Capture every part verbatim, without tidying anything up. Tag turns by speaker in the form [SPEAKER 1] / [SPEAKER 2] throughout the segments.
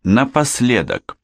[SPEAKER 1] Напоследок.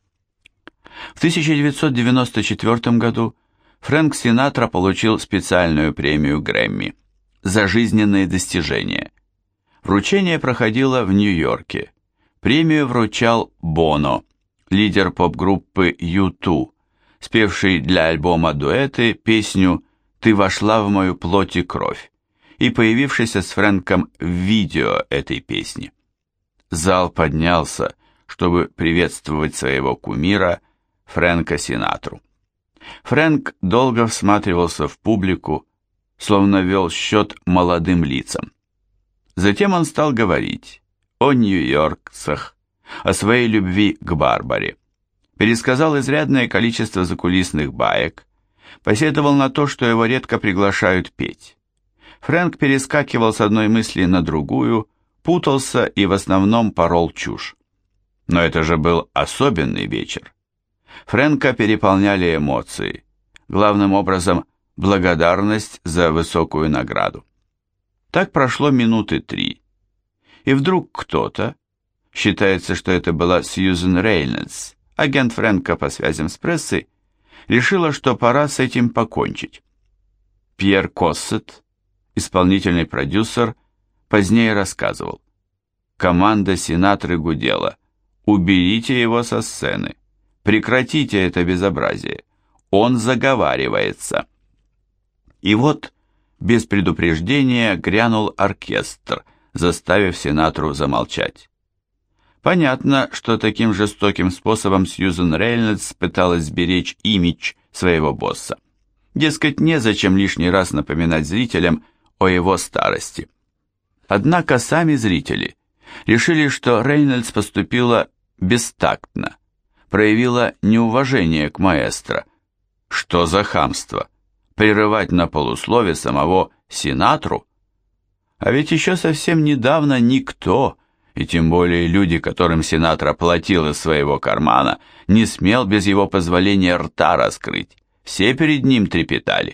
[SPEAKER 1] В тысяча девятьсот девяносто четвёртом году Фрэнк Синатра получил специальную премию Грэмми за жизненные достижения. Вручение проходило в Нью-Йорке. Премию вручал Боно, лидер поп-группы ю ту, спевший для альбома «Дуэты» песню «Ты вошла в мою плоть и кровь» и появившийся с Фрэнком в видео этой песни. Зал поднялся, чтобы приветствовать своего кумира Фрэнка Синатру. Фрэнк долго всматривался в публику, словно вел счет молодым лицам. Затем он стал говорить о нью-йоркцах, о своей любви к Барбаре, пересказал изрядное количество закулисных баек, посетовал на то, что его редко приглашают петь. Фрэнк перескакивал с одной мысли на другую, путался и в основном порол чушь. Но это же был особенный вечер. Фрэнка переполняли эмоции, главным образом благодарность за высокую награду. Так прошло минуты три, и вдруг кто-то, считается, что это была Сьюзен Рейнольдс, агент Фрэнка по связям с прессой, решила, что пора с этим покончить. Пьер Коссет, исполнительный продюсер, позднее рассказывал: команда Синатры гудела: уберите его со сцены, прекратите это безобразие, он заговаривается. И вот, без предупреждения, грянул оркестр, заставив Синатру замолчать. Понятно, что таким жестоким способом Сьюзен Рейнольдс пыталась сберечь имидж своего босса. Дескать, незачем лишний раз напоминать зрителям о его старости. Однако сами зрители решили, что Рейнольдс поступила бестактно, проявила неуважение к маэстро. Что за хамство? Прерывать на полуслове самого Синатру? А ведь еще совсем недавно никто, и тем более люди, которым Синатра платил из своего кармана, не смел без его позволения рта раскрыть. Все перед ним трепетали.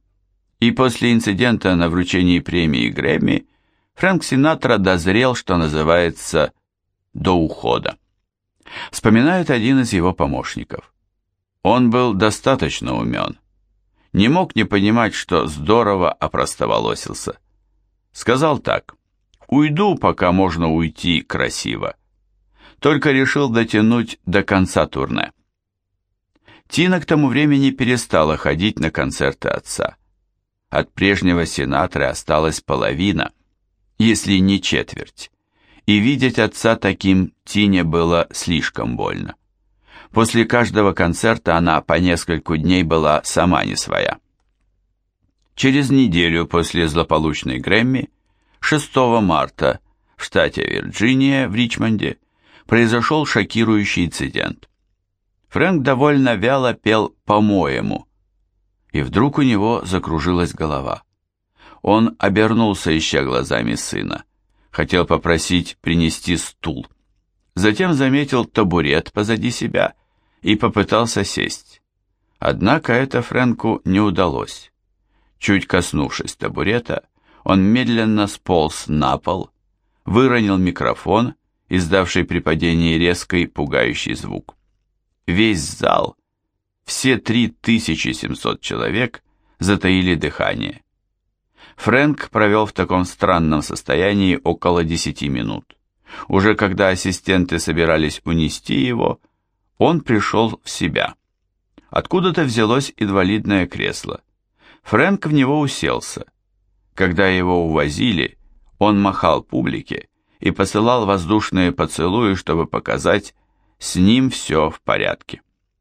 [SPEAKER 1] И после инцидента на вручении премии Грэмми Фрэнк Синатра дозрел, что называется, до ухода. Вспоминает один из его помощников. Он был достаточно умен. Не мог не понимать, что здорово опростоволосился. Сказал так: уйду, пока можно уйти красиво. Только решил дотянуть до конца турне. Тина к тому времени перестала ходить на концерты отца. От прежнего Синатры осталась половина, если не четверть. И видеть отца таким Тине было слишком больно. После каждого концерта она по нескольку дней была сама не своя. Через неделю после злополучной Грэмми, шестого марта, в штате Вирджиния, в Ричмонде, произошел шокирующий инцидент. Фрэнк довольно вяло пел «По-моему», и вдруг у него закружилась голова. Он обернулся, ища глазами сына, хотел попросить принести стул. Затем заметил табурет позади себя и попытался сесть. Однако это Фрэнку не удалось. Чуть коснувшись табурета, он медленно сполз на пол, выронил микрофон, издавший при падении резкий пугающий звук. Весь зал, все три тысячи семьсот человек, затаили дыхание. Фрэнк провел в таком странном состоянии около десяти минут. Уже когда ассистенты собирались унести его, он пришел в себя. Откуда-то взялось инвалидное кресло. Фрэнк в него уселся. Когда его увозили, он махал публике и посылал воздушные поцелуи, чтобы показать, с ним все в порядке.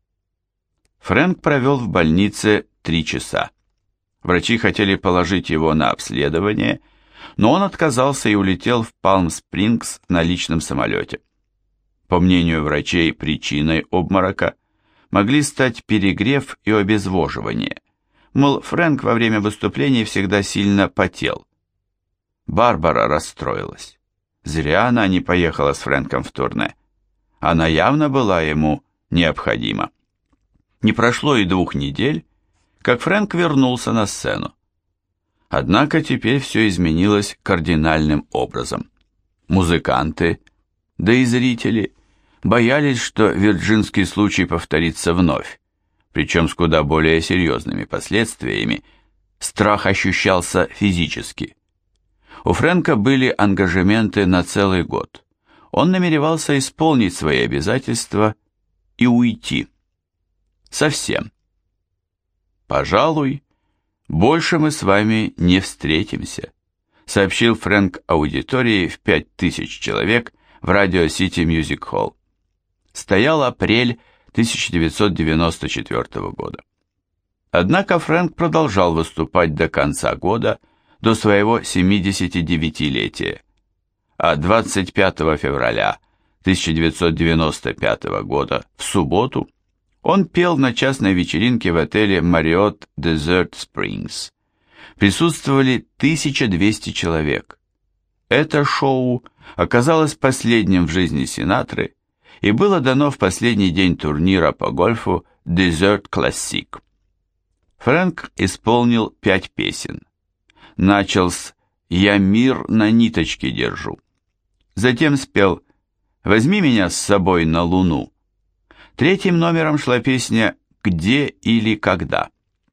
[SPEAKER 1] Фрэнк провел в больнице три часа. Врачи хотели положить его на обследование, но он отказался и улетел в Палм-Спрингс на личном самолете. По мнению врачей, причиной обморока могли стать перегрев и обезвоживание. Мол, Фрэнк во время выступлений всегда сильно потел. Барбара расстроилась. Зря она не поехала с Фрэнком в турне. Она явно была ему необходима. Не прошло и двух недель, как Фрэнк вернулся на сцену. Однако теперь все изменилось кардинальным образом. Музыканты, да и зрители, боялись, что вирджинский случай повторится вновь, причем с куда более серьезными последствиями. Страх ощущался физически. У Фрэнка были ангажементы на целый год. Он намеревался исполнить свои обязательства и уйти. Совсем. «Пожалуй, больше мы с вами не встретимся», сообщил Фрэнк аудитории в пять тысяч человек в Radio City Music Hall. Стоял апрель тысяча девятьсот девяносто четвёртого года. Однако Фрэнк продолжал выступать до конца года, до своего семидесятидевятилетия, а двадцать пятого февраля тысяча девятьсот девяносто пятого года в субботу он пел на частной вечеринке в отеле Marriott Desert Springs. Присутствовали тысяча двести человек. Это шоу оказалось последним в жизни Синатры и было дано в последний день турнира по гольфу Desert Classic. Фрэнк исполнил пять песен. Начал с «Я мир на ниточке держу». Затем спел «Возьми меня с собой на Луну». Третьим номером шла песня «Где или когда».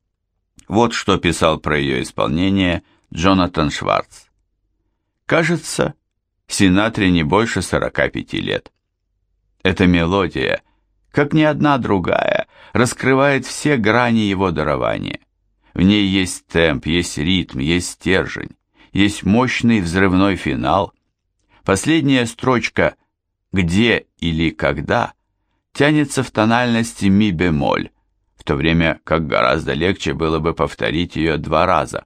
[SPEAKER 1] Вот что писал про ее исполнение Джонатан Шварц. «Кажется, Синатре не больше сорока пяти лет. Эта мелодия, как ни одна другая, раскрывает все грани его дарования. В ней есть темп, есть ритм, есть стержень, есть мощный взрывной финал. Последняя строчка «Где или когда» тянется в тональности ми-бемоль, в то время как гораздо легче было бы повторить ее два раза.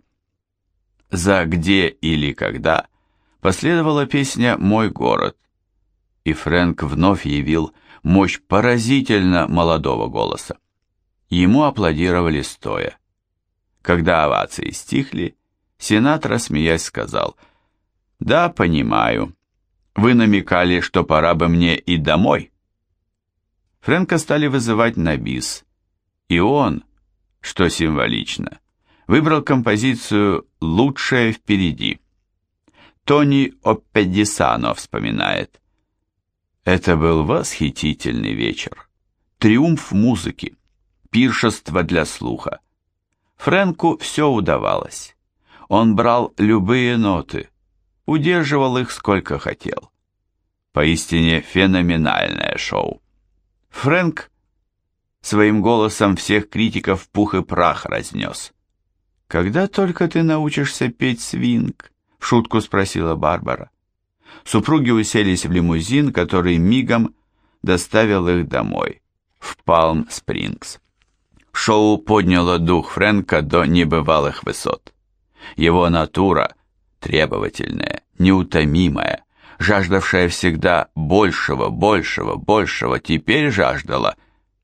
[SPEAKER 1] За «Где или когда» последовала песня «Мой город», и Фрэнк вновь явил мощь поразительно молодого голоса. Ему аплодировали стоя. Когда овации стихли, Синатра, смеясь, сказал: «Да, понимаю. Вы намекали, что пора бы мне и домой». Фрэнка стали вызывать на бис, и он, что символично, выбрал композицию «Лучшее впереди». Тони Оппедисано вспоминает: «Это был восхитительный вечер, триумф музыки, пиршество для слуха. Фрэнку все удавалось. Он брал любые ноты, удерживал их сколько хотел. Поистине феноменальное шоу. Фрэнк своим голосом всех критиков в пух и прах разнес. «Когда только ты научишься петь свинг?» — в шутку спросила Барбара. Супруги уселись в лимузин, который мигом доставил их домой, в Палм-Спрингс. Шоу подняло дух Фрэнка до небывалых высот. Его натура, требовательная, неутомимая, жаждавшая всегда большего, большего, большего, теперь жаждала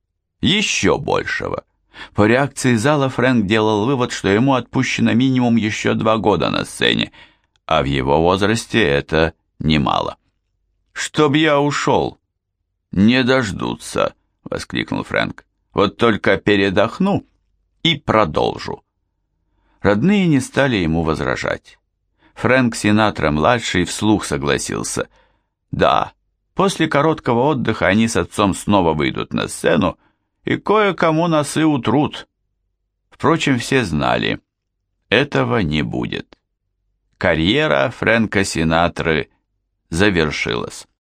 [SPEAKER 1] еще большего. По реакции зала Фрэнк делал вывод, что ему отпущено минимум еще два года на сцене, а в его возрасте это немало. «Чтоб я ушел!» «Не дождутся!» — воскликнул Фрэнк. «Вот только передохну и продолжу». Родные не стали ему возражать. Фрэнк Синатра-младший вслух согласился. Да, после короткого отдыха они с отцом снова выйдут на сцену, и кое-кому носы утрут. Впрочем, все знали, этого не будет. Карьера Фрэнка Синатры завершилась.